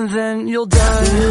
and then you'll die.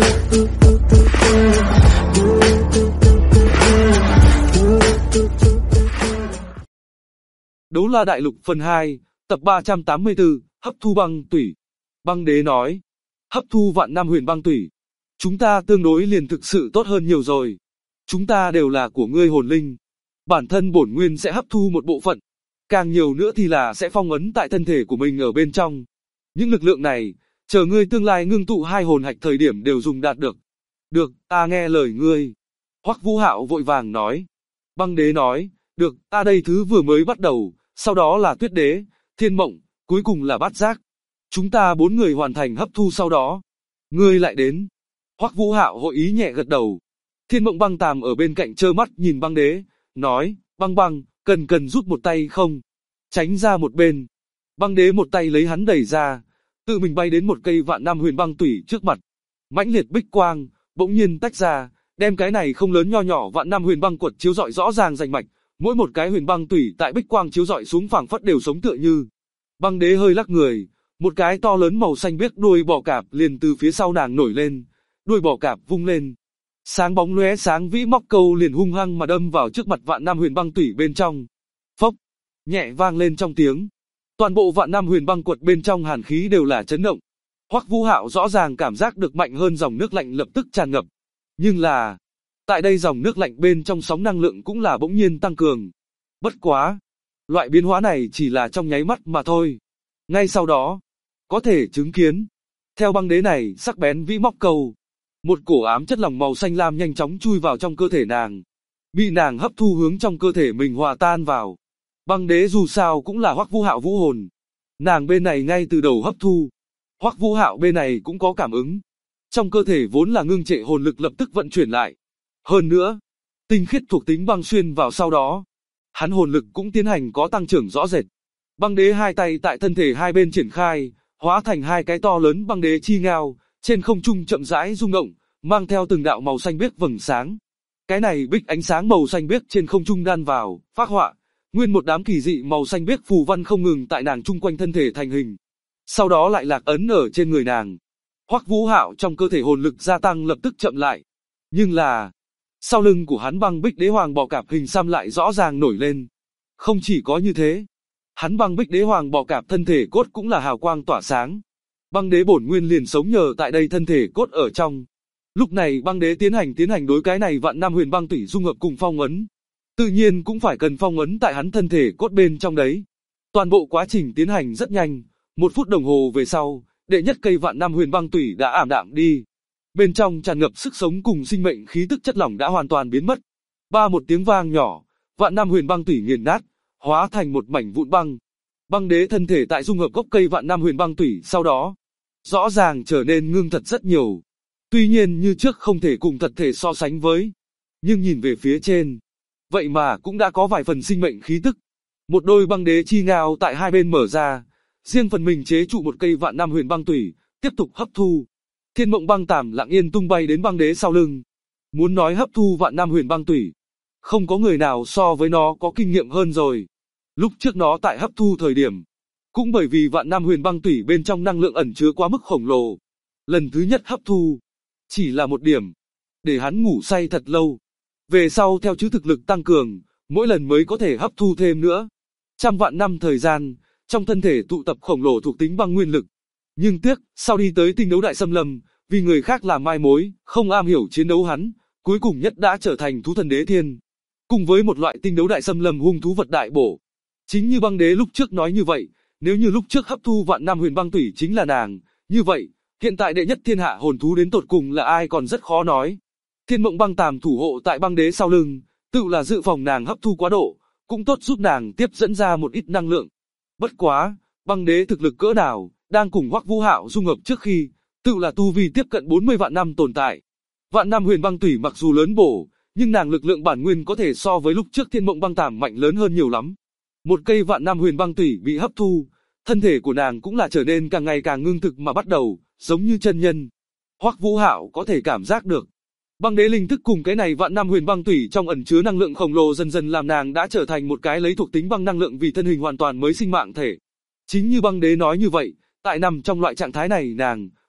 Đấu La Đại Lục phần 2, tập 384, hấp thu băng tủy. Băng đế nói, hấp thu vạn năm huyền băng tủy. Chúng ta tương đối liền thực sự tốt hơn nhiều rồi. Chúng ta đều là của ngươi hồn linh. Bản thân bổn nguyên sẽ hấp thu một bộ phận. Càng nhiều nữa thì là sẽ phong ấn tại thân thể của mình ở bên trong. Những lực lượng này, chờ ngươi tương lai ngưng tụ hai hồn hạch thời điểm đều dùng đạt được. Được, ta nghe lời ngươi. Hoắc Vũ Hạo vội vàng nói. Băng đế nói, được, ta đây thứ vừa mới bắt đầu, sau đó là Tuyết Đế, Thiên Mộng, cuối cùng là Bát Giác. Chúng ta 4 người hoàn thành hấp thu sau đó. Ngươi lại đến. Hoắc Vũ Hạo hội ý nhẹ gật đầu. Thiên Mộng Băng Tàm ở bên cạnh trơ mắt nhìn băng đế, nói, băng, cần rút một tay không? Tránh ra một bên. Băng đế một tay lấy hắn đẩy ra, tự mình bay đến một cây vạn năm huyền băng tủy trước mặt. Mãnh liệt bích quang, bỗng nhiên tách ra, đem cái này không lớn nho nhỏ vạn năm huyền băng quật chiếu rọi rõ ràng rành mạch, mỗi một cái huyền băng tủy tại bích quang chiếu rọi xuống phảng phất đều sống tựa như. Băng đế hơi lắc người, một cái to lớn màu xanh biếc đuôi bò cạp liền từ phía sau nàng nổi lên, đuôi bò cạp vung lên. Sáng bóng lóe sáng vĩ móc câu liền hung hăng mà đâm vào trước mặt vạn năm huyền băng tủy bên trong. Phốc, nhẹ vang lên trong tiếng. Toàn bộ vạn năm huyền băng quật bên trong hàn khí đều là chấn động. Hoắc Vũ Hạo rõ ràng cảm giác được mạnh hơn dòng nước lạnh lập tức tràn ngập. Nhưng là, tại đây dòng nước lạnh bên trong sóng năng lượng cũng là bỗng nhiên tăng cường. Bất quá, loại biến hóa này chỉ là trong nháy mắt mà thôi. Ngay sau đó, có thể chứng kiến, theo băng đế này sắc bén vĩ móc câu, một cổ ám chất lỏng màu xanh lam nhanh chóng chui vào trong cơ thể nàng, bị nàng hấp thu hướng trong cơ thể mình hòa tan vào. Băng đế dù sao cũng là Hoắc Vũ Hạo vũ hồn, nàng bên này ngay từ đầu hấp thu, Hoắc Vũ Hạo bên này cũng có cảm ứng. Trong cơ thể vốn là ngưng trệ hồn lực lập tức vận chuyển lại. Hơn nữa, tinh khiết thuộc tính băng xuyên vào sau đó, hắn hồn lực cũng tiến hành có tăng trưởng rõ rệt. Băng đế hai tay tại thân thể hai bên triển khai, hóa thành hai cái to lớn băng đế chi ngao, trên không trung chậm rãi rung động, mang theo từng đạo màu xanh biếc vầng sáng. Cái này bích ánh sáng màu xanh biếc trên không trung đan vào, phác họa, nguyên một đám kỳ dị màu xanh biếc phù văn không ngừng tại nàng chung quanh thân thể thành hình. Sau đó lại lạc ấn ở trên người nàng. Hoắc Vũ Hạo trong cơ thể hồn lực gia tăng lập tức chậm lại. Nhưng là, sau lưng của hắn băng bích đế hoàng bò cạp hình xăm lại rõ ràng nổi lên. Không chỉ có như thế, hắn băng bích đế hoàng bò cạp thân thể cốt cũng là hào quang tỏa sáng. Băng đế bổn nguyên liền sống nhờ tại đây thân thể cốt ở trong. Lúc này băng đế tiến hành đối cái này vạn năm huyền băng tủy dung hợp cùng phong ấn. Tự nhiên cũng phải cần phong ấn tại hắn thân thể cốt bên trong đấy. Toàn bộ quá trình tiến hành rất nhanh, 1 phút đồng hồ về sau, đệ nhất cây vạn năm huyền băng tủy đã ảm đạm đi. Bên trong tràn ngập sức sống cùng sinh mệnh khí tức chất lỏng đã hoàn toàn biến mất. Một tiếng vang nhỏ, vạn năm huyền băng tủy nghiền nát, hóa thành một mảnh vụn băng. Băng đế thân thể tại dung hợp gốc cây vạn năm huyền băng tủy sau đó, rõ ràng trở nên ngưng thật rất nhiều. Tuy nhiên như trước không thể cùng thật thể so sánh với, nhưng nhìn về phía trên, vậy mà cũng đã có vài phần sinh mệnh khí tức. Một đôi băng đế chi ngao tại hai bên mở ra, riêng phần mình chế trụ một cây vạn năm huyền băng tủy, tiếp tục hấp thu. Thiên Mộng Băng Tàm lặng yên tung bay đến băng đế sau lưng. Muốn nói hấp thu vạn năm huyền băng tủy, không có người nào so với nó có kinh nghiệm hơn rồi. Lúc trước nó tại hấp thu thời điểm, cũng bởi vì vạn năm huyền băng tủy bên trong năng lượng ẩn chứa quá mức khổng lồ. Lần thứ nhất hấp thu, chỉ là một điểm, để hắn ngủ say thật lâu. Về sau theo chứ thực lực tăng cường, mỗi lần mới có thể hấp thu thêm nữa. Trăm vạn năm thời gian, trong thân thể tụ tập khổng lồ thuộc tính băng nguyên lực. Nhưng tiếc, sau đi tới tinh đấu đại xâm lâm, vì người khác làm mai mối, không am hiểu chiến đấu hắn, cuối cùng nhất đã trở thành thú thần đế thiên. Cùng với một loại tinh đấu đại xâm lâm hung thú vật đại bổ. Chính như băng đế lúc trước nói như vậy, nếu như lúc trước hấp thu vạn năm huyền băng tủy chính là nàng, như vậy, hiện tại đệ nhất thiên hạ hồn thú đến tột cùng là ai còn rất khó nói. Thiên Mộng Băng Tàm thủ hộ tại băng đế sau lưng, tự là dự phòng nàng hấp thu quá độ, cũng tốt giúp nàng tiếp dẫn ra một ít năng lượng. Bất quá, băng đế thực lực cỡ nào, đang cùng Hoắc Vũ Hạo dung hợp trước khi, tự là tu vi tiếp cận 40 vạn năm tồn tại. Vạn năm huyền băng tủy mặc dù lớn bổ, nhưng nàng lực lượng bản nguyên có thể so với lúc trước Thiên Mộng Băng Tàm mạnh lớn hơn nhiều lắm. Một cây vạn năm huyền băng tủy bị hấp thu, thân thể của nàng cũng là trở nên càng ngày càng ngưng thực mà bắt đầu, giống như chân nhân. Hoắc Vũ Hạo có thể cảm giác được. Băng đế linh thức cùng cái này vạn năm huyền băng tủy trong ẩn chứa năng lượng khổng lồ dần dần làm nàng đã trở thành một cái lấy thuộc tính băng năng lượng vì thân hình hoàn toàn mới sinh mạng thể. Chính như băng đế nói như vậy, tại nằm trong loại trạng thái này nàng,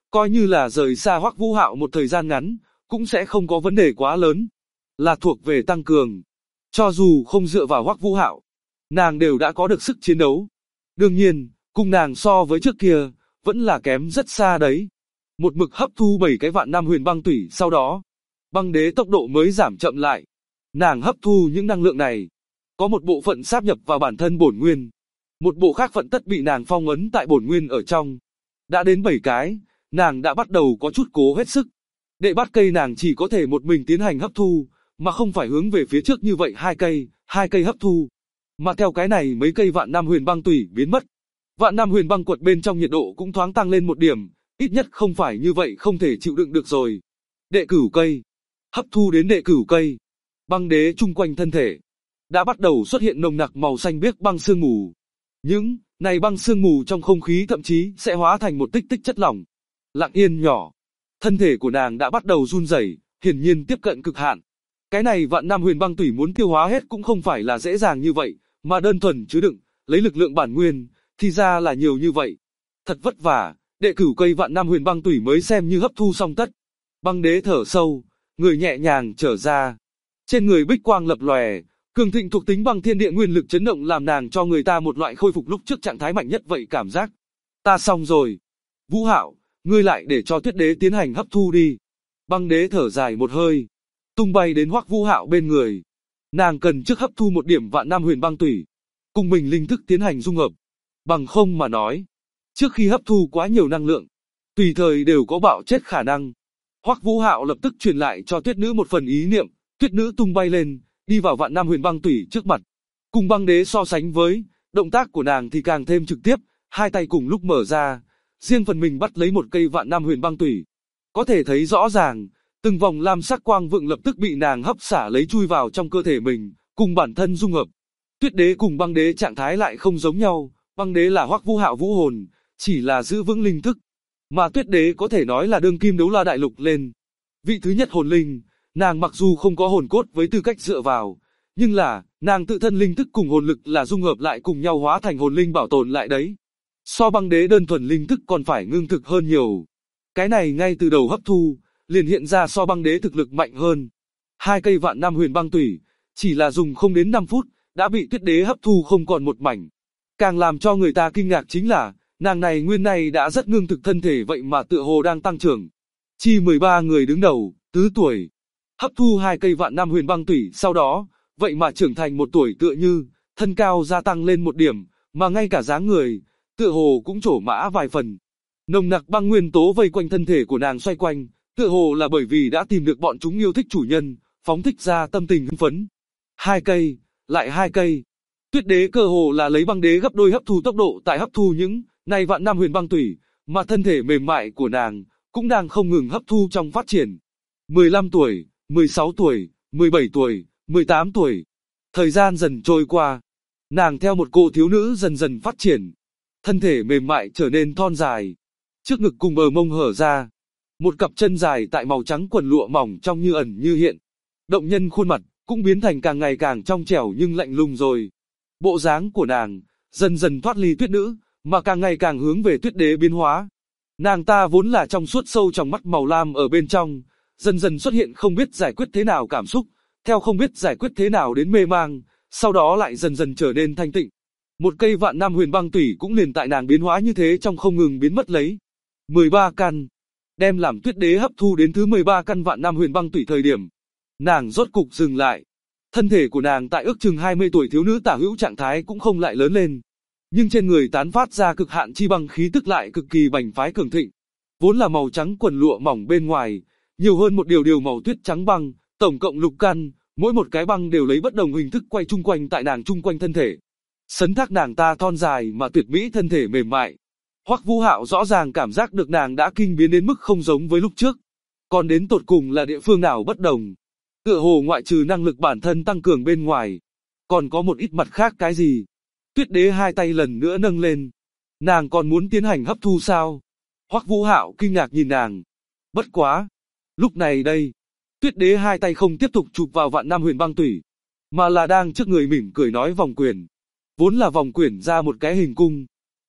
Coi như là rời xa Hoắc Vũ Hạo một thời gian ngắn, cũng sẽ không có vấn đề quá lớn. Là thuộc về tăng cường. Cho dù không dựa vào Hoắc Vũ Hạo, nàng đều đã có được sức chiến đấu. Đương nhiên, cùng nàng so với trước kia, vẫn là kém rất xa đấy. Một mực hấp thu 7 cái vạn năm huyền băng tủy sau đó, băng đế tốc độ mới giảm chậm lại. Nàng hấp thu những năng lượng này, có một bộ phận sáp nhập vào bản thân bổn nguyên, một bộ khác phận tất bị nàng phong ấn tại bổn nguyên ở trong. Đã đến 7 cái, nàng đã bắt đầu có chút cố hết sức. Đệ bát cây nàng chỉ có thể một mình tiến hành hấp thu, mà không phải hướng về phía trước như vậy hai cây hấp thu. Mà theo cái này mấy cây vạn năm huyền băng tủy biến mất. Vạn năm huyền băng quật bên trong nhiệt độ cũng thoáng tăng lên một điểm, ít nhất không phải như vậy không thể chịu đựng được rồi. Đệ cửu cây, hấp thu đến đệ cửu cây, băng đế chung quanh thân thể đã bắt đầu xuất hiện nồng nặc màu xanh biếc băng sương mù. Những này băng sương mù trong không khí thậm chí sẽ hóa thành một tích tích chất lỏng. Lặng yên nhỏ, thân thể của nàng đã bắt đầu run rẩy, hiển nhiên tiếp cận cực hạn. Cái này vạn năm huyền băng tủy muốn tiêu hóa hết cũng không phải là dễ dàng như vậy, mà đơn thuần chứa đựng, lấy lực lượng bản nguyên, thì ra là nhiều như vậy. Thật vất vả, đệ cửu cây vạn năm huyền băng tủy mới xem như hấp thu xong tất. Băng đế thở sâu, người nhẹ nhàng trở ra. Trên người bích quang lập lòe, cường thịnh thuộc tính băng thiên địa nguyên lực chấn động làm nàng cho người ta một loại khôi phục lúc trước trạng thái mạnh nhất vậy cảm giác. Ta xong rồi. Vũ Hạo, ngươi lại để cho Tuyết đế tiến hành hấp thu đi. Băng đế thở dài một hơi, tung bay đến Hoắc Vũ Hạo bên người. Nàng cần trước hấp thu một điểm vạn năm huyền băng tủy, cùng mình linh thức tiến hành dung hợp. Bằng không mà nói, trước khi hấp thu quá nhiều năng lượng, tùy thời đều có bạo chết khả năng. Hoắc Vũ Hạo lập tức truyền lại cho Tuyết nữ một phần ý niệm, Tuyết nữ tung bay lên, đi vào vạn năm huyền băng tủy trước mặt. Cùng băng đế so sánh với, động tác của nàng thì càng thêm trực tiếp, hai tay cùng lúc mở ra, riêng phần mình bắt lấy một cây vạn năm huyền băng tủy. Có thể thấy rõ ràng, từng vòng lam sắc quang vượng lập tức bị nàng hấp xả lấy chui vào trong cơ thể mình, cùng bản thân dung hợp. Tuyết đế cùng băng đế trạng thái lại không giống nhau, băng đế là Hoắc Vũ Hạo vũ hồn, chỉ là giữ vững linh thức, mà Tuyết đế có thể nói là đương kim đấu la đại lục lên. Vị thứ nhất hồn linh, nàng mặc dù không có hồn cốt với tư cách dựa vào, nhưng là, nàng tự thân linh thức cùng hồn lực là dung hợp lại cùng nhau hóa thành hồn linh bảo tồn lại đấy. So băng đế đơn thuần linh thức còn phải ngưng thực hơn nhiều. Cái này ngay từ đầu hấp thu, liền hiện ra so băng đế thực lực mạnh hơn. Hai cây vạn năm huyền băng tủy, chỉ là dùng không đến 5 phút, đã bị Tuyết đế hấp thu không còn một mảnh. Càng làm cho người ta kinh ngạc chính là, nàng này nguyên này đã rất ngưng thực thân thể vậy mà tựa hồ đang tăng trưởng. Chi 13 người đứng đầu, tứ tuổi. Hấp thu hai cây vạn năm huyền băng tủy sau đó, vậy mà trưởng thành một tuổi tựa như, thân cao gia tăng lên một điểm, mà ngay cả dáng người, tựa hồ cũng trổ mã vài phần. Nồng nặc băng nguyên tố vây quanh thân thể của nàng xoay quanh, tựa hồ là bởi vì đã tìm được bọn chúng yêu thích chủ nhân, phóng thích ra tâm tình hưng phấn. Hai cây, lại hai cây. Tuyết đế cơ hồ là lấy băng đế gấp đôi hấp thu tốc độ tại hấp thu những này vạn năm huyền băng tủy, mà thân thể mềm mại của nàng cũng đang không ngừng hấp thu trong phát triển. 15 tuổi, 16 tuổi, 17 tuổi, 18 tuổi. Thời gian dần trôi qua, nàng theo một cô thiếu nữ dần dần phát triển. Thân thể mềm mại trở nên thon dài, trước ngực cùng bờ mông hở ra. Một cặp chân dài tại màu trắng quần lụa mỏng trong như ẩn như hiện. Động nhân khuôn mặt cũng biến thành càng ngày càng trong trẻo nhưng lạnh lùng rồi. Bộ dáng của nàng dần dần thoát ly Tuyết nữ, mà càng ngày càng hướng về Tuyết đế biến hóa. Nàng ta vốn là trong suốt sâu trong mắt màu lam ở bên trong, dần dần xuất hiện không biết giải quyết thế nào cảm xúc, theo không biết giải quyết thế nào đến mê mang, sau đó lại dần dần trở nên thanh tịnh. Một cây vạn năm huyền băng tủy cũng liền tại nàng biến hóa như thế trong không ngừng biến mất lấy. 13 căn, đem làm Tuyết đế hấp thu đến thứ 13 căn vạn năm huyền băng tủy thời điểm, nàng rốt cục dừng lại. Thân thể của nàng tại ước chừng 20 tuổi thiếu nữ tả hữu trạng thái cũng không lại lớn lên, nhưng trên người tán phát ra cực hạn chi băng khí tức lại cực kỳ bành phái cường thịnh. Vốn là màu trắng quần lụa mỏng bên ngoài, nhiều hơn một điều màu tuyết trắng băng, tổng cộng 6 căn, mỗi một cái băng đều lấy bất đồng hình thức quay chung quanh tại nàng chung quanh thân thể. Sấn thác nàng ta thon dài mà tuyệt mỹ thân thể mềm mại. Hoắc Vũ Hạo rõ ràng cảm giác được nàng đã kinh biến đến mức không giống với lúc trước. Còn đến tột cùng là địa phương nào bất đồng? Tựa hồ ngoại trừ năng lực bản thân tăng cường bên ngoài, còn có một ít mặt khác cái gì? Tuyết đế hai tay lần nữa nâng lên. Nàng còn muốn tiến hành hấp thu sao? Hoắc Vũ Hạo kinh ngạc nhìn nàng. Bất quá. Lúc này đây, Tuyết đế hai tay không tiếp tục chụp vào vạn năm huyền băng tủy, mà là đang trước người mỉm cười nói vòng quyền. Vốn là vòng quyển ra một cái hình cung.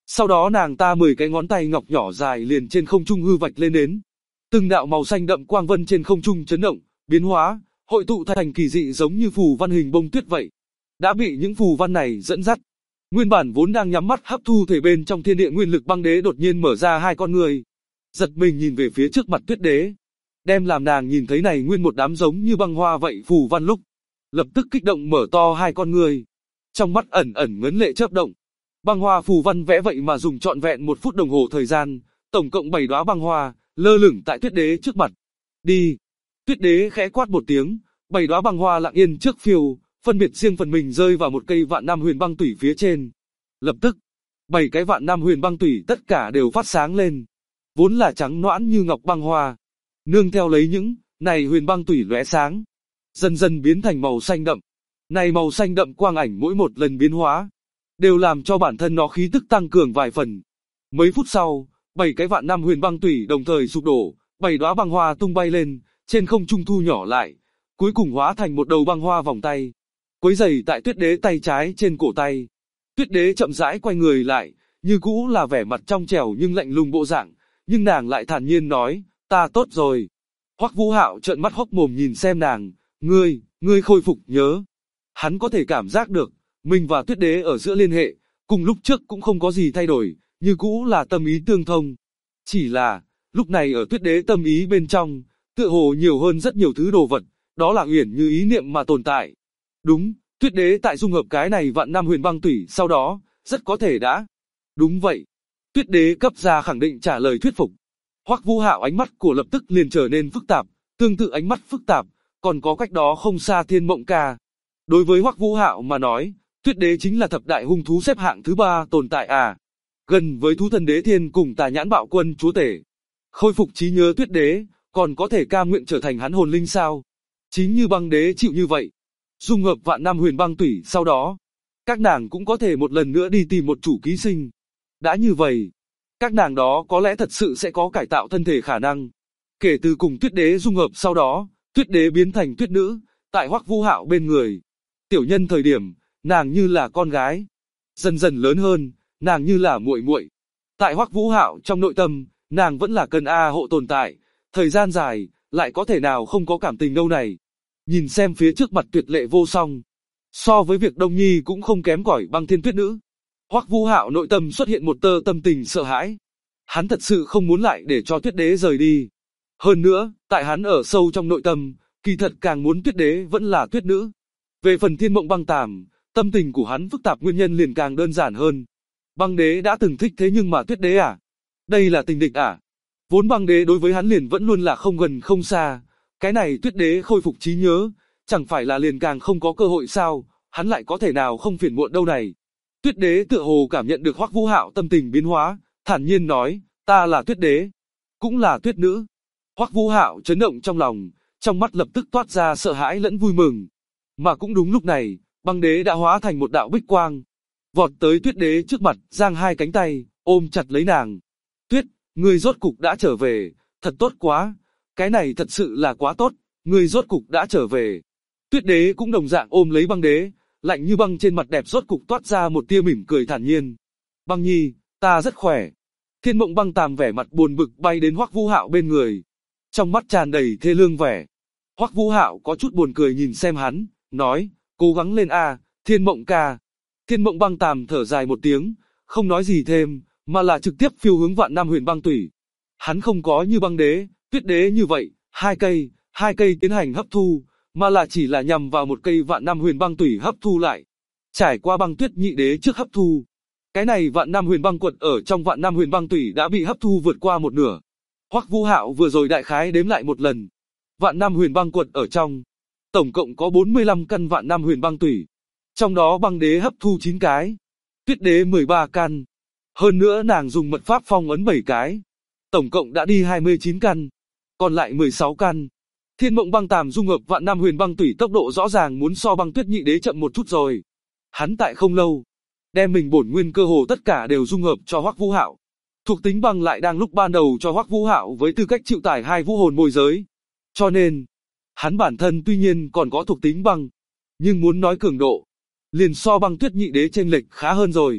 Sau đó nàng ta 10 cái ngón tay ngọc nhỏ dài liền trên không trung hư vạch lên đến. Từng đạo màu xanh đậm quang vân trên không trung chấn động, biến hóa, hội tụ thành kỳ dị giống như phù văn hình bông tuyết vậy. Đã bị những phù văn này dẫn dắt. Nguyên bản vốn đang nhắm mắt hấp thu thể bên trong thiên địa nguyên lực băng đế đột nhiên mở ra hai con người. Giật mình nhìn về phía trước mặt tuyết đế. Đem làm nàng nhìn thấy này nguyên một đám giống như băng hoa vậy phù văn lúc. Lập tức kích động mở to hai con người. Trong mắt ẩn ẩn ngấn lệ chớp động. Băng hoa phù văn vẽ vậy mà dùng trọn vẹn 1 phút đồng hồ thời gian, tổng cộng 7 đóa băng hoa, lơ lửng tại tuyết đế trước mặt. Đi! Tuyết đế khẽ quát một tiếng, 7 đóa băng hoa lặng yên trước phiêu, phân biệt riêng phần mình rơi vào một cây vạn năm huyền băng tủy phía trên. Lập tức, 7 cái vạn năm huyền băng tủy tất cả đều phát sáng lên. Vốn là trắng noãn như ngọc băng hoa. Nương theo lấy những này huyền băng tủy lóe sáng, dần dần biến thành màu xanh đậm. Này màu xanh đậm quang ảnh mỗi một lần biến hóa, đều làm cho bản thân nó khí tức tăng cường vài phần. Mấy phút sau, 7 cái vạn năm huyền băng tủy đồng thời sụp đổ, 7 đóa băng hoa tung bay lên, trên không trung thu nhỏ lại, cuối cùng hóa thành một đầu băng hoa vòng tay, quấy rầy tại tuyết đế tay trái trên cổ tay. Tuyết đế chậm rãi quay người lại, như cũ là vẻ mặt trong trẻo nhưng lạnh lùng bộ dạng, nhưng nàng lại thản nhiên nói, ta tốt rồi. Hoắc Vũ Hạo trợn mắt hốc mồm nhìn xem nàng, ngươi khôi phục nhớ. Hắn có thể cảm giác được, mình và tuyết đế ở giữa liên hệ, cùng lúc trước cũng không có gì thay đổi, như cũ là tâm ý tương thông. Chỉ là, lúc này ở tuyết đế tâm ý bên trong, tựa hồ nhiều hơn rất nhiều thứ đồ vật, đó là uyển như ý niệm mà tồn tại. Đúng, tuyết đế tại dung hợp cái này vạn năm huyền băng tủy sau đó, rất có thể đã. Đúng vậy. Tuyết đế cấp ra khẳng định trả lời thuyết phục. Hoắc Vũ Hạo ánh mắt của lập tức liền trở nên phức tạp, tương tự ánh mắt phức tạp, còn có cách đó không xa Thiên Mộng Ca. Đối với Hoắc Vũ Hạo mà nói, tuyết đế chính là thập đại hung thú xếp hạng thứ 3 tồn tại à. Gần với thú thần đế thiên cùng tà nhãn bạo quân chúa tể. Khôi phục trí nhớ tuyết đế, còn có thể cam nguyện trở thành hắn hồn linh sao? Chính như băng đế chịu như vậy. Dung hợp vạn năm huyền băng tủy sau đó, các nàng cũng có thể một lần nữa đi tìm một chủ ký sinh. Đã như vậy, các nàng đó có lẽ thật sự sẽ có cải tạo thân thể khả năng. Kể từ cùng tuyết đế dung hợp sau đó, tuyết đế biến thành tuyết nữ, tại Hoắc Vũ Hạo bên người. Tiểu nhân thời điểm, nàng như là con gái. Dần dần lớn hơn, nàng như là muội muội. Tại Hoắc Vũ Hạo trong nội tâm, nàng vẫn là cần hộ tồn tại. Thời gian dài, lại có thể nào không có cảm tình đâu này. Nhìn xem phía trước mặt tuyệt lệ vô song. So với việc Đông Nhi cũng không kém cỏi băng thiên tuyết nữ. Hoắc Vũ Hạo nội tâm xuất hiện một tơ tâm tình sợ hãi. Hắn thật sự không muốn lại để cho tuyết đế rời đi. Hơn nữa, tại hắn ở sâu trong nội tâm, kỳ thật càng muốn tuyết đế vẫn là tuyết nữ. Về phần Thiên Mộng Băng Tàm, tâm tình của hắn phức tạp nguyên nhân liền càng đơn giản hơn. Băng đế đã từng thích thế nhưng mà tuyết đế à? Đây là tình địch à? Vốn băng đế đối với hắn liền vẫn luôn là không gần không xa. Cái này tuyết đế khôi phục trí nhớ, chẳng phải là liền càng không có cơ hội sao? Hắn lại có thể nào không phiền muộn đâu này? Tuyết đế tựa hồ cảm nhận được Hoắc Vũ Hạo tâm tình biến hóa, thản nhiên nói, ta là tuyết đế, cũng là tuyết nữ. Hoắc Vũ Hạo chấn động trong lòng, trong mắt lập tức toát ra sợ hãi lẫn vui mừng. Mà cũng đúng lúc này, băng đế đã hóa thành một đạo bích quang, vọt tới tuyết đế trước mặt, giang hai cánh tay, ôm chặt lấy nàng. Tuyết, ngươi rốt cục đã trở về, thật tốt quá, cái này thật sự là quá tốt, ngươi rốt cục đã trở về. Tuyết đế cũng đồng dạng ôm lấy băng đế, lạnh như băng trên mặt đẹp rốt cục toát ra một tia mỉm cười thản nhiên. Băng nhi, ta rất khỏe. Thiên Mộng Băng Tàm vẻ mặt buồn bực bay đến Hoắc Vũ Hạo bên người, trong mắt tràn đầy thê lương vẻ. Hoắc Vũ Hạo có chút buồn cười nhìn xem hắn, nói, cố gắng lên a, Thiên Mộng ca. Thiên Mộng Băng Tàm thở dài một tiếng, không nói gì thêm, mà là trực tiếp phiêu hướng vạn năm huyền băng tủy. Hắn không có như băng đế, tuyết đế như vậy, hai cây tiến hành hấp thu, mà là chỉ là nhằm vào một cây vạn năm huyền băng tủy hấp thu lại. Trải qua băng tuyết nhị đế trước hấp thu, cái này vạn năm huyền băng quật ở trong vạn năm huyền băng tủy đã bị hấp thu vượt qua một nửa. Hoắc Vũ Hạo vừa rồi đại khái đếm lại một lần, vạn năm huyền băng quật ở trong, tổng cộng có 45 căn vạn năm huyền băng tủy, trong đó băng đế hấp thu 9 cái, tuyết đế 13 căn, hơn nữa nàng dùng mật pháp phong ấn 7 cái, tổng cộng đã đi 29 căn, còn lại 16 căn. Thiên Mộng Băng Tàm dung hợp vạn năm huyền băng tủy tốc độ rõ ràng muốn so băng tuyết nhị đế chậm một chút rồi. Hắn tại không lâu, đem mình bổn nguyên cơ hồ tất cả đều dung hợp cho Hoắc Vũ Hạo. Thuộc tính băng lại đang lúc ban đầu cho Hoắc Vũ Hạo với tư cách chịu tải hai vũ hồn môi giới. Cho nên, hắn bản thân tuy nhiên còn có thuộc tính băng, nhưng muốn nói cường độ, liền so băng tuyết nhị đế chênh lệch khá hơn rồi.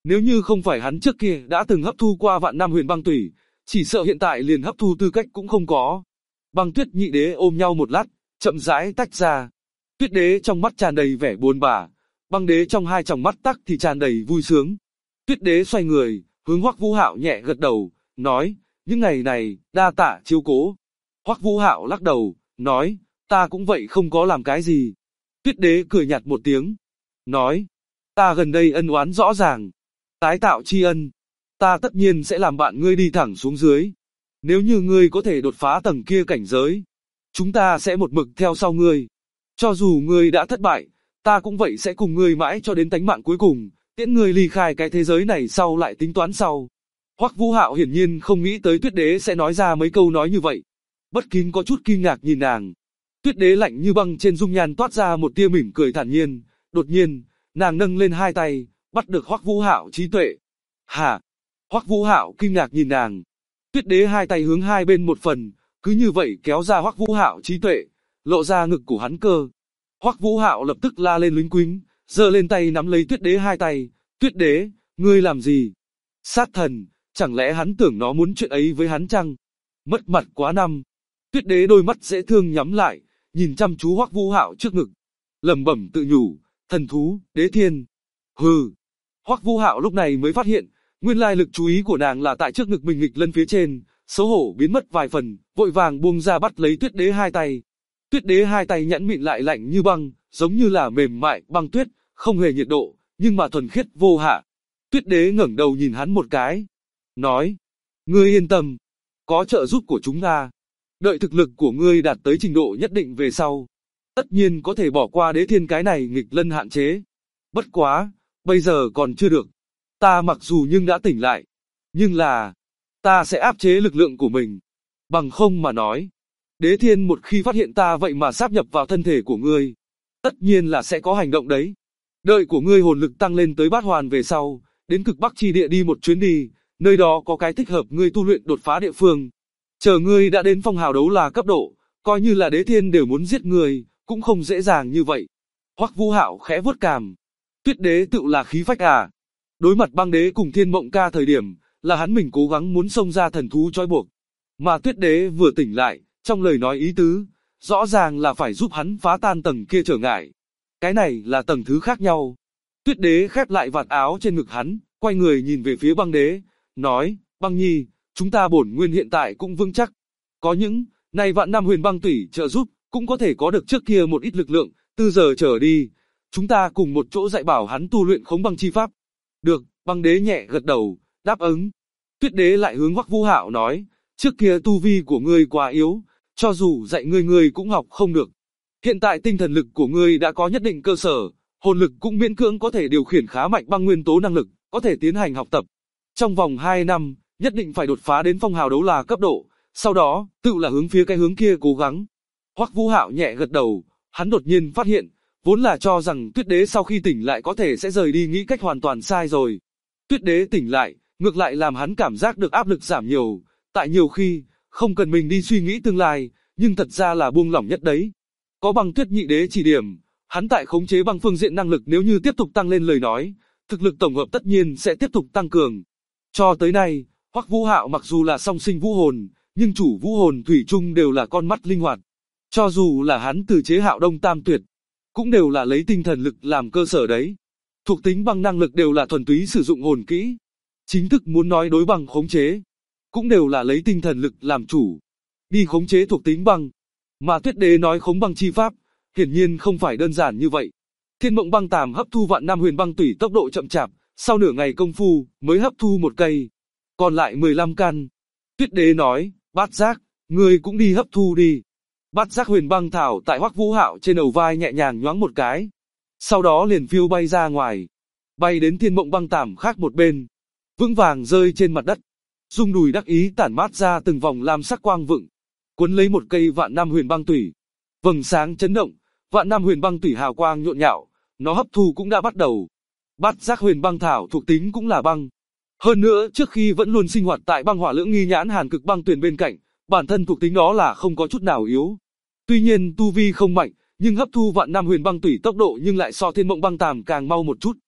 Nếu như không phải hắn trước kia đã từng hấp thu qua vạn năm huyền băng tủy, chỉ sợ hiện tại liền hấp thu tư cách cũng không có. Băng Tuyết Nhị Đế ôm nhau một lát, chậm rãi tách ra. Tuyết Đế trong mắt tràn đầy vẻ buồn bã, Băng Đế trong hai tròng mắt tắc thì tràn đầy vui sướng. Tuyết Đế xoay người, hướng Hoắc Vũ Hạo nhẹ gật đầu, nói, những ngày này, đa tạ chiếu cố. Hoắc Vũ Hạo lắc đầu, nói, ta cũng vậy không có làm cái gì. Tuyết Đế cười nhạt một tiếng, nói, ta gần đây ân oán rõ ràng, tái tạo tri ân, ta tất nhiên sẽ làm bạn ngươi đi thẳng xuống dưới. Nếu như ngươi có thể đột phá tầng kia cảnh giới, chúng ta sẽ một mực theo sau ngươi. Cho dù ngươi đã thất bại, ta cũng vậy sẽ cùng ngươi mãi cho đến tánh mạng cuối cùng, tiễn ngươi ly khai cái thế giới này sau lại tính toán sau. Hoắc Vũ Hạo hiển nhiên không nghĩ tới Tuyết Đế sẽ nói ra mấy câu nói như vậy. Bất Kính có chút kinh ngạc nhìn nàng. Tuyết Đế lạnh như băng trên dung nhan toát ra một tia mỉm cười thản nhiên, đột nhiên, nàng nâng lên hai tay, bắt được Hoắc Vũ Hạo trí tuệ. Hả? Hoắc Vũ Hạo kinh ngạc nhìn nàng. Tuyết Đế hai tay hướng hai bên một phần, cứ như vậy kéo ra Hoắc Vũ Hạo trí tuệ, lộ ra ngực của hắn cơ. Hoắc Vũ Hạo lập tức la lên lính quính, giơ lên tay nắm lấy Tuyết Đế hai tay. Tuyết Đế, ngươi làm gì? Sát thần, chẳng lẽ hắn tưởng nó muốn chuyện ấy với hắn chăng? Mất mặt quá năm. Tuyết Đế đôi mắt dễ thương nhắm lại, nhìn chăm chú Hoắc Vũ Hạo trước ngực, lẩm bẩm tự nhủ, thần thú, đế thiên. Hừ. Hoắc Vũ Hạo lúc này mới phát hiện, nguyên lai lực chú ý của nàng là tại trước ngực mình nghịch lân phía trên, xấu hổ biến mất vài phần, vội vàng buông ra bắt lấy Tuyết Đế hai tay. Tuyết Đế hai tay nhẵn mịn lại lạnh như băng, giống như là mềm mại băng tuyết, không hề nhiệt độ, nhưng mà thuần khiết vô hạ. Tuyết Đế ngẩng đầu nhìn hắn một cái, nói, ngươi yên tâm, có trợ giúp của chúng ta, đợi thực lực của ngươi đạt tới trình độ nhất định về sau, tất nhiên có thể bỏ qua đế thiên cái này nghịch lân hạn chế. Bất quá, bây giờ còn chưa được. Ta mặc dù nhưng đã tỉnh lại, nhưng là, ta sẽ áp chế lực lượng của mình. Bằng không mà nói, đế thiên một khi phát hiện ta vậy mà sáp nhập vào thân thể của ngươi, tất nhiên là sẽ có hành động đấy. Đợi của ngươi hồn lực tăng lên tới bát hoàn về sau, đến cực bắc chi địa đi một chuyến đi, nơi đó có cái thích hợp ngươi tu luyện đột phá địa phương. Chờ ngươi đã đến phong hào đấu là cấp độ, coi như là đế thiên đều muốn giết ngươi, cũng không dễ dàng như vậy. Hoắc Vũ Hạo khẽ vuốt cằm. Tuyết Đế tự là khí phách à? Đối mặt Băng Đế cùng Thiên Mộng Ca thời điểm, là hắn mình cố gắng muốn xông ra thần thú trói buộc. Mà Tuyết Đế vừa tỉnh lại, trong lời nói ý tứ, rõ ràng là phải giúp hắn phá tan tầng kia trở ngại. Cái này là tầng thứ khác nhau. Tuyết Đế khép lại vạt áo trên ngực hắn, quay người nhìn về phía Băng Đế, nói, Băng Nhi, chúng ta bổn nguyên hiện tại cũng vững chắc. Có những, này vạn năm huyền băng tủy trợ giúp, cũng có thể có được trước kia một ít lực lượng, từ giờ trở đi, chúng ta cùng một chỗ dạy bảo hắn tu luyện khống băng chi pháp. Được, Băng Đế nhẹ gật đầu, đáp ứng. Tuyết Đế lại hướng Hoắc Vũ Hạo nói, trước kia tu vi của ngươi quá yếu, cho dù dạy ngươi cũng học không được. Hiện tại tinh thần lực của ngươi đã có nhất định cơ sở, hồn lực cũng miễn cưỡng có thể điều khiển khá mạnh băng nguyên tố năng lực, có thể tiến hành học tập. Trong vòng 2 năm, nhất định phải đột phá đến phong hào đấu là cấp độ, sau đó, tự là hướng phía cái hướng kia cố gắng. Hoắc Vũ Hạo nhẹ gật đầu, hắn đột nhiên phát hiện, vốn là cho rằng Tuyết Đế sau khi tỉnh lại có thể sẽ rời đi nghĩ cách hoàn toàn sai rồi. Tuyết Đế tỉnh lại, ngược lại làm hắn cảm giác được áp lực giảm nhiều, tại nhiều khi, không cần mình đi suy nghĩ tương lai, nhưng thật ra là buông lỏng nhất đấy. Có Băng Tuyết Nhị Đế chỉ điểm, hắn tại khống chế băng phương diện năng lực nếu như tiếp tục tăng lên lời nói, thực lực tổng hợp tất nhiên sẽ tiếp tục tăng cường. Cho tới nay, Hoắc Vũ Hạo mặc dù là song sinh vũ hồn, nhưng chủ vũ hồn thủy chung đều là con mắt linh hoạt. Cho dù là hắn từ chế Hạo Đông Tam Tuyệt, cũng đều là lấy tinh thần lực làm cơ sở đấy. Thuộc tính băng năng lực đều là thuần túy sử dụng hồn kỹ. Chính thức muốn nói đối băng khống chế, cũng đều là lấy tinh thần lực làm chủ, đi khống chế thuộc tính băng. Mà Tuyết Đế nói khống băng chi pháp, hiển nhiên không phải đơn giản như vậy. Thiên Mộng Băng Tàm hấp thu vạn năm huyền băng tủy tốc độ chậm chạp, sau nửa ngày công phu mới hấp thu một cây, còn lại 15 căn. Tuyết Đế nói, Bát Giác, ngươi cũng đi hấp thu đi. Bát Giác huyền băng thảo tại Hoắc Vũ Hạo trên đầu vai nhẹ nhàng nhoáng một cái, sau đó liền phiêu bay ra ngoài, bay đến Thiên Mộng Băng Tàm khác một bên, vững vàng rơi trên mặt đất. Dung đùi đắc ý tản mát ra từng vòng lam sắc quang vựng, cuốn lấy một cây vạn năm huyền băng tủy. Vầng sáng chấn động, vạn năm huyền băng tủy hào quang nhộn nhạo, nó hấp thu cũng đã bắt đầu. Bát Giác huyền băng thảo thuộc tính cũng là băng. Hơn nữa, trước khi vẫn luôn sinh hoạt tại băng hỏa lưỡng nghi nhãn hàn cực băng tuyền bên cạnh, bản thân thuộc tính đó là không có chút nào yếu. Tuy nhiên tu vi không mạnh, nhưng hấp thu vạn năm huyền băng tủy tốc độ nhưng lại so Thiên Mộng Băng Tàm càng mau một chút.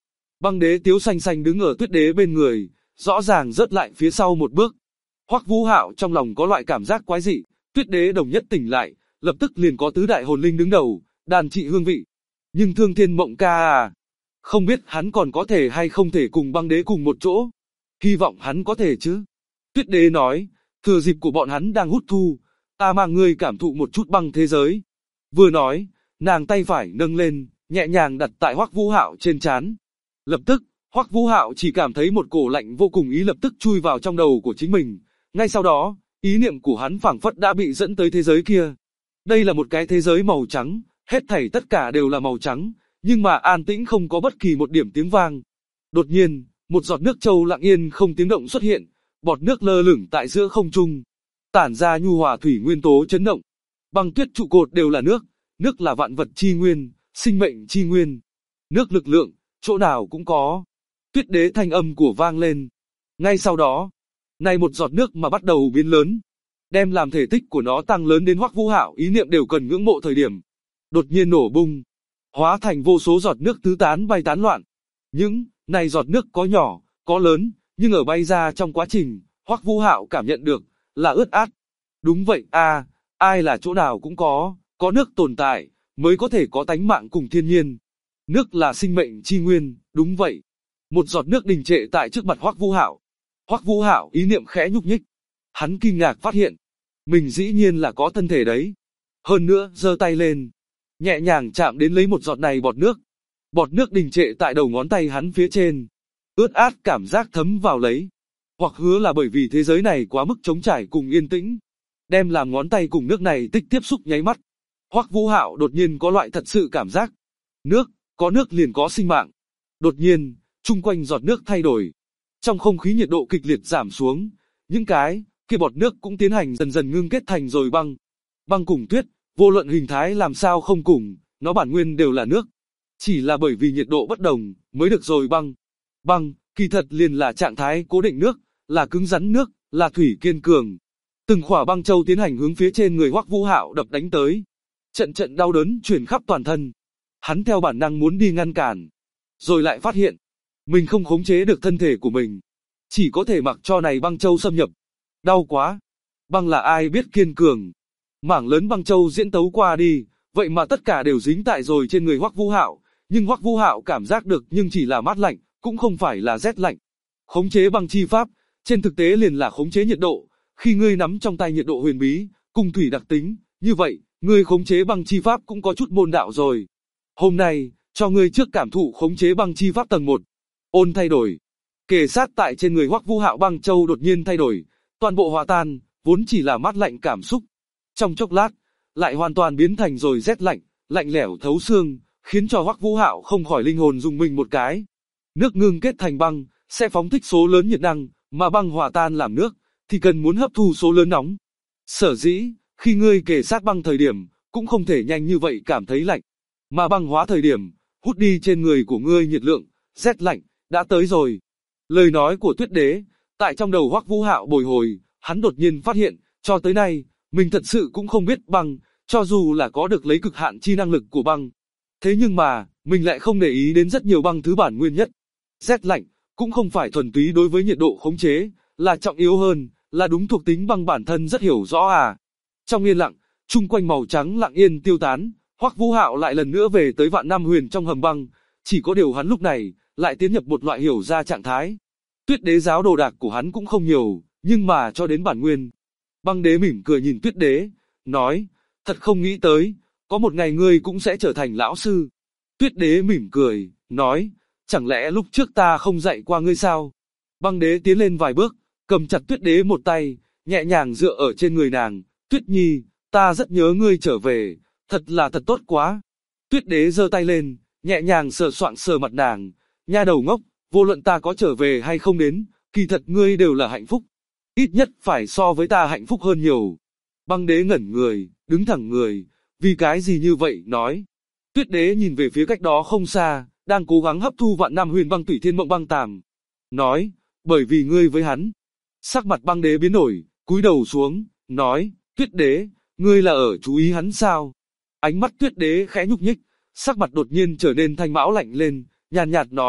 Băng đế Tiếu Xanh Xanh đứng ở Tuyết đế bên người, rõ ràng rớt lại phía sau một bước. Hoắc Vũ Hạo trong lòng có loại cảm giác quái dị, Tuyết đế đồng nhất tỉnh lại, lập tức liền có tứ đại hồn linh đứng đầu, đàn trị hương vị. Nhưng Thương Thiên Mộng ca à, không biết hắn còn có thể hay không thể cùng băng đế cùng một chỗ. Hy vọng hắn có thể chứ. Tuyết đế nói, thừa dịp của bọn hắn đang hút thu, ta mang ngươi cảm thụ một chút băng thế giới. Vừa nói, nàng tay phải nâng lên, nhẹ nhàng đặt tại Hoắc Vũ Hạo trên trán. Lập tức, Hoắc Vũ Hạo chỉ cảm thấy một cổ lạnh vô cùng ý lập tức chui vào trong đầu của chính mình. Ngay sau đó, ý niệm của hắn phảng phất đã bị dẫn tới thế giới kia. Đây là một cái thế giới màu trắng, hết thảy tất cả đều là màu trắng, nhưng mà an tĩnh không có bất kỳ một điểm tiếng vang. Đột nhiên, một giọt nước trâu lặng yên không tiếng động xuất hiện, bọt nước lơ lửng tại giữa không trung, tản ra nhu hòa thủy nguyên tố chấn động. Băng tuyết trụ cột đều là nước, nước là vạn vật chi nguyên, sinh mệnh chi nguyên. Nước lực lượng, chỗ nào cũng có. Tuyết đế thanh âm của vang lên. Ngay sau đó, này một giọt nước mà bắt đầu biến lớn, đem làm thể tích của nó tăng lớn đến Hoắc Vũ Hạo ý niệm đều cần ngưỡng mộ thời điểm. Đột nhiên nổ bung, hóa thành vô số giọt nước tứ tán bay tán loạn. Những này giọt nước có nhỏ, có lớn, nhưng ở bay ra trong quá trình, Hoắc Vũ Hạo cảm nhận được là ướt át. Đúng vậy à, ai là chỗ nào cũng có nước tồn tại, mới có thể có tánh mạng cùng thiên nhiên. Nước là sinh mệnh chi nguyên, đúng vậy. Một giọt nước đình trệ tại trước mặt Hoắc Vũ Hạo. Hoắc Vũ Hạo ý niệm khẽ nhúc nhích. Hắn kinh ngạc phát hiện, mình dĩ nhiên là có thân thể đấy. Hơn nữa, giơ tay lên, nhẹ nhàng chạm đến lấy một giọt này bọt nước. Bọt nước đình trệ tại đầu ngón tay hắn phía trên. Ướt át cảm giác thấm vào lấy. Hoặc hứa là bởi vì thế giới này quá mức trống trải cùng yên tĩnh, đem làm ngón tay cùng nước này tích tiếp xúc nháy mắt. Hoắc Vũ Hạo đột nhiên có loại thật sự cảm giác, nước, có nước liền có sinh mạng. Đột nhiên, chung quanh giọt nước thay đổi. Trong không khí nhiệt độ kịch liệt giảm xuống, những cái kia bọt nước cũng tiến hành dần dần ngưng kết thành rồi băng. Băng cùng tuyết, vô luận hình thái làm sao không cùng, nó bản nguyên đều là nước. Chỉ là bởi vì nhiệt độ bất đồng, mới được rồi băng. Băng, kỳ thật liền là trạng thái cố định nước, là cứng rắn nước, là thủy kiên cường. Từng khỏa băng châu tiến hành hướng phía trên người Hoắc Vũ Hạo đập đánh tới. Trận trận đau đớn truyền khắp toàn thân. Hắn theo bản năng muốn đi ngăn cản, rồi lại phát hiện, mình không khống chế được thân thể của mình. Chỉ có thể mặc cho này băng châu xâm nhập. Đau quá. Băng là ai biết kiên cường. Mảng lớn băng châu diễn tấu qua đi, vậy mà tất cả đều dính tại rồi trên người Hoắc Vũ Hạo. Nhưng Hoắc Vũ Hạo cảm giác được nhưng chỉ là mát lạnh, cũng không phải là rét lạnh. Khống chế băng chi pháp, trên thực tế liền là khống chế nhiệt độ. Khi ngươi nắm trong tay nhiệt độ huyền bí, cùng thủy đặc tính, như vậy, ngươi khống chế băng chi pháp cũng có chút môn đạo rồi. Hôm nay, cho ngươi trước cảm thụ khống chế băng chi pháp tầng 1. Ôn thay đổi. Kề sát tại trên người Hoắc Vũ Hạo băng châu đột nhiên thay đổi, toàn bộ hòa tan, vốn chỉ là mát lạnh cảm xúc. Trong chốc lát, lại hoàn toàn biến thành rồi rét lạnh, lạnh lẽo thấu xương, khiến cho Hoắc Vũ Hạo không khỏi linh hồn rung mình một cái. Nước ngưng kết thành băng, sẽ phóng thích số lớn nhiệt năng, mà băng hòa tan làm nước, thì cần muốn hấp thu số lớn nóng. Sở dĩ, khi ngươi kề sát băng thời điểm, cũng không thể nhanh như vậy cảm thấy lạnh. Mà băng hóa thời điểm, hút đi trên người của ngươi nhiệt lượng, rét lạnh, đã tới rồi. Lời nói của Tuyết đế, tại trong đầu Hoắc Vũ Hạo bồi hồi, hắn đột nhiên phát hiện, cho tới nay, mình thật sự cũng không biết băng, cho dù là có được lấy cực hạn chi năng lực của băng. Thế nhưng mà, mình lại không để ý đến rất nhiều băng thứ bản nguyên nhất. Rét lạnh, cũng không phải thuần túy đối với nhiệt độ khống chế, là trọng yếu hơn, là đúng thuộc tính băng bản thân rất hiểu rõ à. Trong yên lặng, chung quanh màu trắng lặng yên tiêu tán, Hoắc Vũ Hạo lại lần nữa về tới Vạn Nam Huyền trong hầm băng, chỉ có điều hắn lúc này, lại tiến nhập một loại hiểu ra trạng thái. Tuyết đế giáo đồ đạc của hắn cũng không nhiều, nhưng mà cho đến bản nguyên. Băng đế mỉm cười nhìn Tuyết đế, nói, thật không nghĩ tới, có một ngày ngươi cũng sẽ trở thành lão sư. Tuyết đế mỉm cười, nói, chẳng lẽ lúc trước ta không dạy qua ngươi sao? Băng đế tiến lên vài bước, cầm chặt Tuyết đế một tay, nhẹ nhàng dựa ở trên người nàng, Tuyết nhi, ta rất nhớ ngươi trở về, thật là thật tốt quá. Tuyết đế giơ tay lên, nhẹ nhàng sờ soạng sờ mặt nàng, nha đầu ngốc, vô luận ta có trở về hay không đến, kỳ thật ngươi đều là hạnh phúc. Ít nhất phải so với ta hạnh phúc hơn nhiều. Băng đế ngẩn người, đứng thẳng người, vì cái gì như vậy nói. Tuyết đế nhìn về phía cách đó không xa, đang cố gắng hấp thu Vạn Nam Huyền băng tủy thiên mộng băng tàm. Nói, bởi vì ngươi với hắn. Sắc mặt băng đế biến đổi, cúi đầu xuống, nói, Tuyết đế, ngươi là ở chú ý hắn sao? Ánh mắt Tuyết đế khẽ nhúc nhích, sắc mặt đột nhiên trở nên thanh mão lạnh lên, nhàn nhạt nói,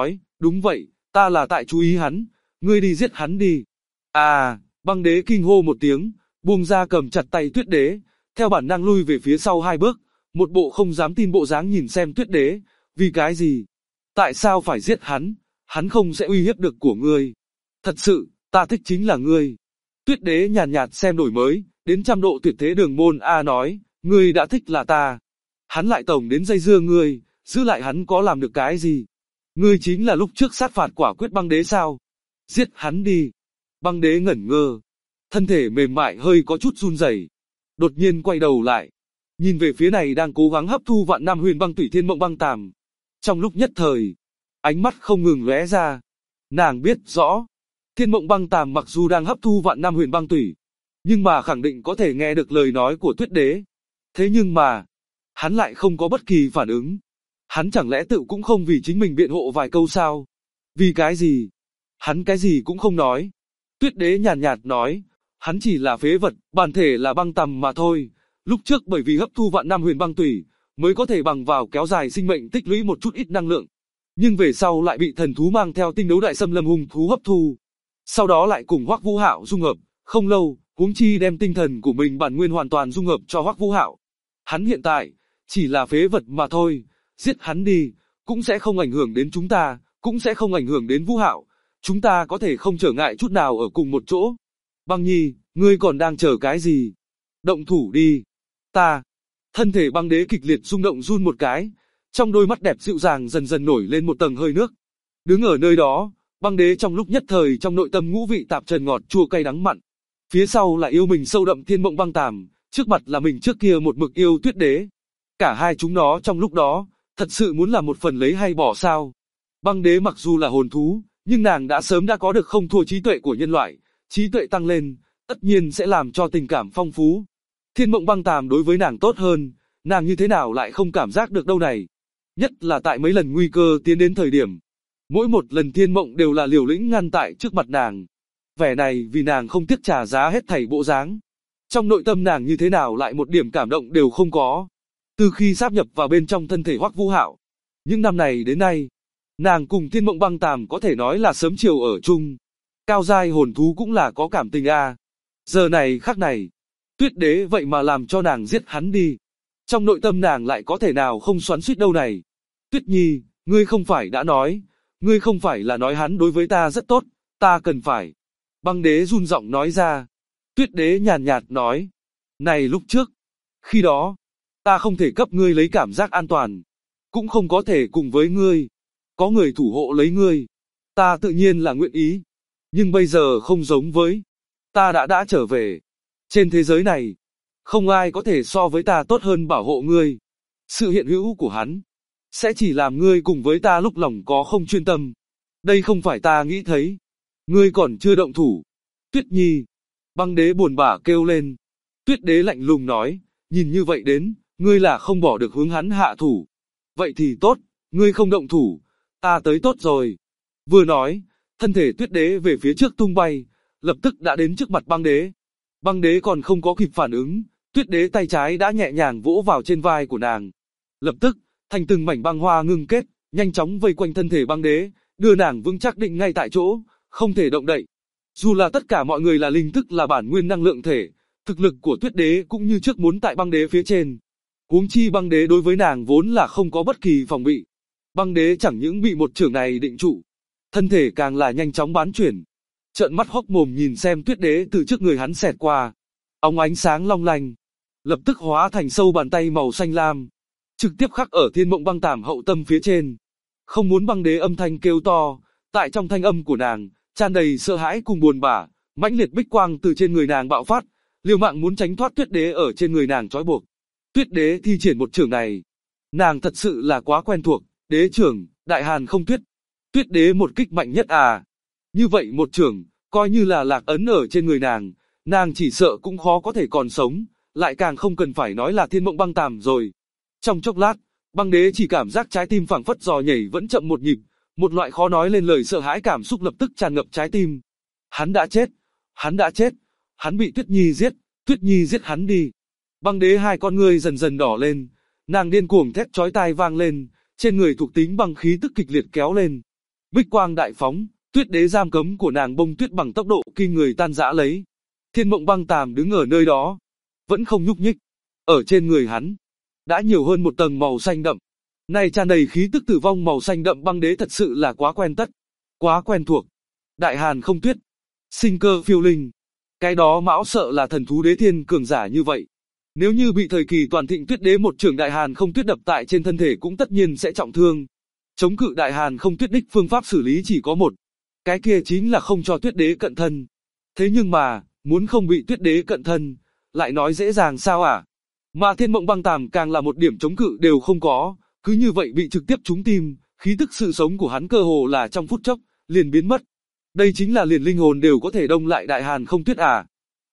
Đúng vậy, ta là tại chú ý hắn, ngươi đi giết hắn đi. À, băng đế kinh hô một tiếng, buông ra cầm chặt tay tuyết đế, theo bản năng lui về phía sau 2 bước, một bộ không dám tin bộ dáng nhìn xem tuyết đế, vì cái gì? Tại sao phải giết hắn không sẽ uy hiếp được của ngươi. Thật sự, ta thích chính là ngươi. Tuyết đế nhàn nhạt xem đổi mới, đến 100 độ tuyệt thế đường môn A nói, ngươi đã thích là ta. Hắn lại tổng đến dây dưa ngươi, giữ lại hắn có làm được cái gì? Ngươi chính là lúc trước sát phạt quả quyết băng đế sao? Giết hắn đi. Băng đế ngẩn ngơ, thân thể mềm mại hơi có chút run rẩy, đột nhiên quay đầu lại, nhìn về phía này đang cố gắng hấp thu vạn năm huyền băng tủy thiên mộng băng tàm. Trong lúc nhất thời, ánh mắt không ngừng lóe ra, nàng biết rõ, thiên mộng băng tàm mặc dù đang hấp thu vạn năm huyền băng tủy, nhưng mà khẳng định có thể nghe được lời nói của tuyết đế. Thế nhưng mà, hắn lại không có bất kỳ phản ứng. Hắn chẳng lẽ tự cũng không vì chính mình biện hộ vài câu sao? Vì cái gì? Hắn cái gì cũng không nói. Tuyết đế nhàn nhạt nói, hắn chỉ là phế vật, bản thể là băng tầm mà thôi. Lúc trước bởi vì hấp thu vạn năm huyền băng tủy, mới có thể bằng vào kéo dài sinh mệnh tích lũy một chút ít năng lượng. Nhưng về sau lại bị thần thú mang theo tinh đấu đại xâm lâm hung thú hấp thu. Sau đó lại cùng Hoắc Vũ Hạo dung hợp, không lâu, huống chi đem tinh thần của mình bản nguyên hoàn toàn dung hợp cho Hoắc Vũ Hạo. Hắn hiện tại, chỉ là phế vật mà thôi, giết hắn đi, cũng sẽ không ảnh hưởng đến chúng ta, cũng sẽ không ảnh hưởng đến Vũ Hạo. Chúng ta có thể không trở ngại chút nào ở cùng một chỗ. Băng Nhi, ngươi còn đang chờ cái gì? Động thủ đi. Ta. Thân thể băng đế kịch liệt rung động run một cái, trong đôi mắt đẹp dịu dàng dần dần nổi lên một tầng hơi nước. Đứng ở nơi đó, băng đế trong lúc nhất thời trong nội tâm ngũ vị tạp trần ngọt chua cay đắng mặn. Phía sau là yêu mình sâu đậm thiên mộng băng tàm, trước mặt là mình trước kia một mực yêu tuyết đế. Cả hai chúng nó trong lúc đó, thật sự muốn làm một phần lấy hay bỏ sao? Băng đế mặc dù là hồn thú, nhưng nàng đã sớm đã có được không thua trí tuệ của nhân loại, trí tuệ tăng lên, tất nhiên sẽ làm cho tình cảm phong phú. Thiên mộng băng tàm đối với nàng tốt hơn, nàng như thế nào lại không cảm giác được đâu này. Nhất là tại mấy lần nguy cơ tiến đến thời điểm. Mỗi một lần thiên mộng đều là liều lĩnh ngăn tại trước mặt nàng. Vẻ này vì nàng không tiếc trả giá hết thảy bộ dáng. Trong nội tâm nàng như thế nào lại một điểm cảm động đều không có. Từ khi sáp nhập vào bên trong thân thể Hoắc Vũ Hạo, những năm này đến nay, nàng cùng thiên mộng băng tàm có thể nói là sớm chiều ở chung. Cao giai hồn thú cũng là có cảm tình a. Giờ này khắc này, tuyết đế vậy mà làm cho nàng giết hắn đi. Trong nội tâm nàng lại có thể nào không xoắn xuýt đâu này. Tuyết Nhi, ngươi không phải đã nói, ngươi không phải là nói hắn đối với ta rất tốt, ta cần phải. Băng đế run giọng nói ra. Tuyết đế nhàn nhạt nói, này lúc trước, khi đó, ta không thể cấp ngươi lấy cảm giác an toàn, cũng không có thể cùng với ngươi, có người thủ hộ lấy ngươi, ta tự nhiên là nguyện ý, nhưng bây giờ không giống với, ta đã trở về, trên thế giới này, không ai có thể so với ta tốt hơn bảo hộ ngươi, sự hiện hữu của hắn, sẽ chỉ làm ngươi cùng với ta lúc lòng có không chuyên tâm, đây không phải ta nghĩ thấy, ngươi còn chưa động thủ, Tuyết Nhi, băng đế buồn bã kêu lên, Tuyết đế lạnh lùng nói, nhìn như vậy đến, ngươi là không bỏ được hướng hắn hạ thủ. Vậy thì tốt, ngươi không động thủ, ta tới tốt rồi. Vừa nói, thân thể tuyết đế về phía trước tung bay, lập tức đã đến trước mặt băng đế. Băng đế còn không có kịp phản ứng, tuyết đế tay trái đã nhẹ nhàng vỗ vào trên vai của nàng. Lập tức, thành từng mảnh băng hoa ngưng kết, nhanh chóng vây quanh thân thể băng đế, đưa nàng vững chắc định ngay tại chỗ, không thể động đậy. Dù là tất cả mọi người là linh thức là bản nguyên năng lượng thể, thực lực của tuyết đế cũng như trước muốn tại băng đế phía trên. Huống chi băng đế đối với nàng vốn là không có bất kỳ phòng bị. Băng đế chẳng những bị một chưởng này định trụ, thân thể càng là nhanh chóng bán chuyển. Trợn mắt hốc mồm nhìn xem tuyết đế từ trước người hắn xẹt qua. Óng ánh sáng long lanh, lập tức hóa thành sâu bàn tay màu xanh lam, trực tiếp khắc ở thiên mộng băng tàm hậu tâm phía trên. Không muốn băng đế âm thanh kêu to, tại trong thanh âm của nàng, tràn đầy sợ hãi cùng buồn bã, mãnh liệt bích quang từ trên người nàng bạo phát, liều mạng muốn tránh thoát tuyết đế ở trên người nàng trói buộc. Tuyết đế thi triển một chưởng này, nàng thật sự là quá quen thuộc, đế chưởng, đại hàn không tuyết. Tuyết đế một kích mạnh nhất à. Như vậy một chưởng, coi như là lạc ấn ở trên người nàng chỉ sợ cũng khó có thể còn sống, lại càng không cần phải nói là thiên mộng băng tàm rồi. Trong chốc lát, băng đế chỉ cảm giác trái tim phảng phất giò nhảy vẫn chậm một nhịp, một loại khó nói lên lời sợ hãi cảm xúc lập tức tràn ngập trái tim. Hắn đã chết, hắn bị Tuyết Nhi giết, Tuyết Nhi giết hắn đi. Băng đế hai con ngươi dần dần đỏ lên, nàng điên cuồng thét chói tai vang lên, trên người thuộc tính băng khí tức kịch liệt kéo lên. Bích quang đại phóng, tuyết đế giam cấm của nàng bông tuyết bằng tốc độ kinh người tan rã lấy. Thiên Mộng Băng Tàm đứng ở nơi đó, vẫn không nhúc nhích. Ở trên người hắn, đã nhiều hơn một tầng màu xanh đậm. Này tràn đầy khí tức tử vong màu xanh đậm băng đế thật sự là quá quen tất, quá quen thuộc. Đại Hàn không tuyết, sinh cơ phiêu linh. Cái đó mão sợ là thần thú đế thiên cường giả như vậy. Nếu như bị thời kỳ toàn thịnh tuyết đế một trưởng Đại Hàn không tuyết đập tại trên thân thể cũng tất nhiên sẽ trọng thương. Chống cự Đại Hàn không tuyết đích phương pháp xử lý chỉ có một. Cái kia chính là không cho tuyết đế cận thân. Thế nhưng mà, muốn không bị tuyết đế cận thân, lại nói dễ dàng sao à? Mà Thiên Mộng Băng Tàm càng là một điểm chống cự đều không có, cứ như vậy bị trực tiếp trúng tim, khí tức sự sống của hắn cơ hồ là trong phút chốc, liền biến mất. Đây chính là liền linh hồn đều có thể đông lại Đại Hàn không tuyết à.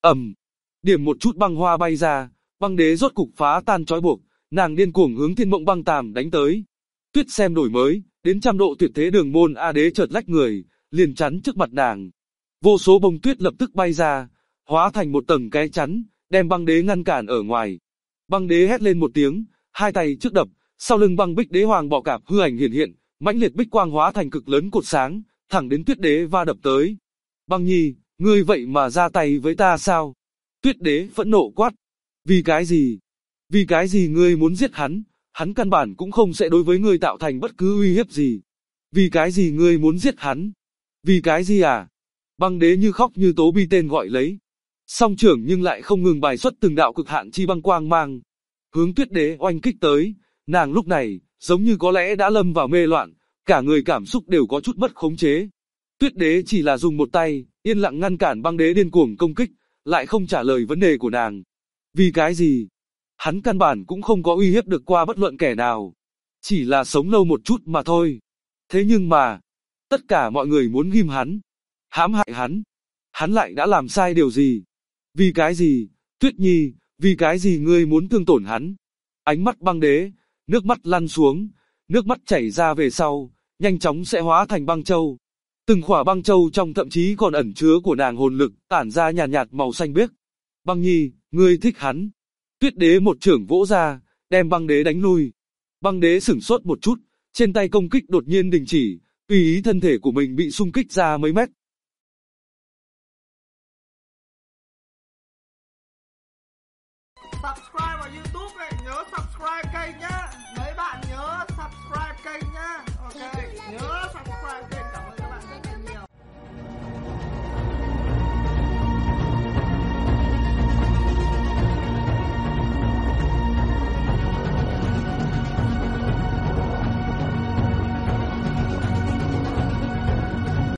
Điểm một chút băng hoa bay ra, băng đế rốt cục phá tan trói buộc, nàng điên cuồng hướng Thiên Mộng Băng Tàm đánh tới. Tuyết xem đổi mới, đến trăm độ tuyệt thế đường môn A đế chợt lách người, liền chắn trước mặt nàng. Vô số bông tuyết lập tức bay ra, hóa thành một tầng cái chắn, đem băng đế ngăn cản ở ngoài. Băng đế hét lên một tiếng, hai tay trước đập, sau lưng băng bích đế hoàng bọ cạp hư ảnh hiện hiện, mãnh liệt bích quang hóa thành cực lớn cột sáng, thẳng đến tuyết đế va đập tới. Băng nhi, ngươi vậy mà ra tay với ta sao? Tuyết đế phẫn nộ quát. Vì cái gì? Vì cái gì ngươi muốn giết hắn? Hắn căn bản cũng không sẽ đối với ngươi tạo thành bất cứ uy hiếp gì. Vì cái gì ngươi muốn giết hắn? Vì cái gì à? Băng đế như khóc như tố bi tên gọi lấy. Song trưởng nhưng lại không ngừng bài xuất từng đạo cực hạn chi băng quang mang. Hướng tuyết đế oanh kích tới, nàng lúc này, giống như có lẽ đã lâm vào mê loạn, cả người cảm xúc đều có chút mất khống chế. Tuyết đế chỉ là dùng một tay, yên lặng ngăn cản băng đế điên cuồng công kích, lại không trả lời vấn đề của nàng. Vì cái gì? Hắn căn bản cũng không có uy hiếp được qua bất luận kẻ nào. Chỉ là sống lâu một chút mà thôi. Thế nhưng mà, tất cả mọi người muốn ghim hắn, hãm hại hắn. Hắn lại đã làm sai điều gì? Vì cái gì? Tuyết nhi, vì cái gì ngươi muốn thương tổn hắn? Ánh mắt băng đế, nước mắt lăn xuống, nước mắt chảy ra về sau, nhanh chóng sẽ hóa thành băng châu. Từng khỏa băng châu trong thậm chí còn ẩn chứa của nàng hồn lực, tản ra nhàn nhạt màu xanh biếc. Băng nhi, ngươi thích hắn. Tuyết đế một trưởng vỗ ra, đem băng đế đánh lui. Băng đế sửng sốt một chút, trên tay công kích đột nhiên đình chỉ, tùy ý thân thể của mình bị xung kích ra mấy mét.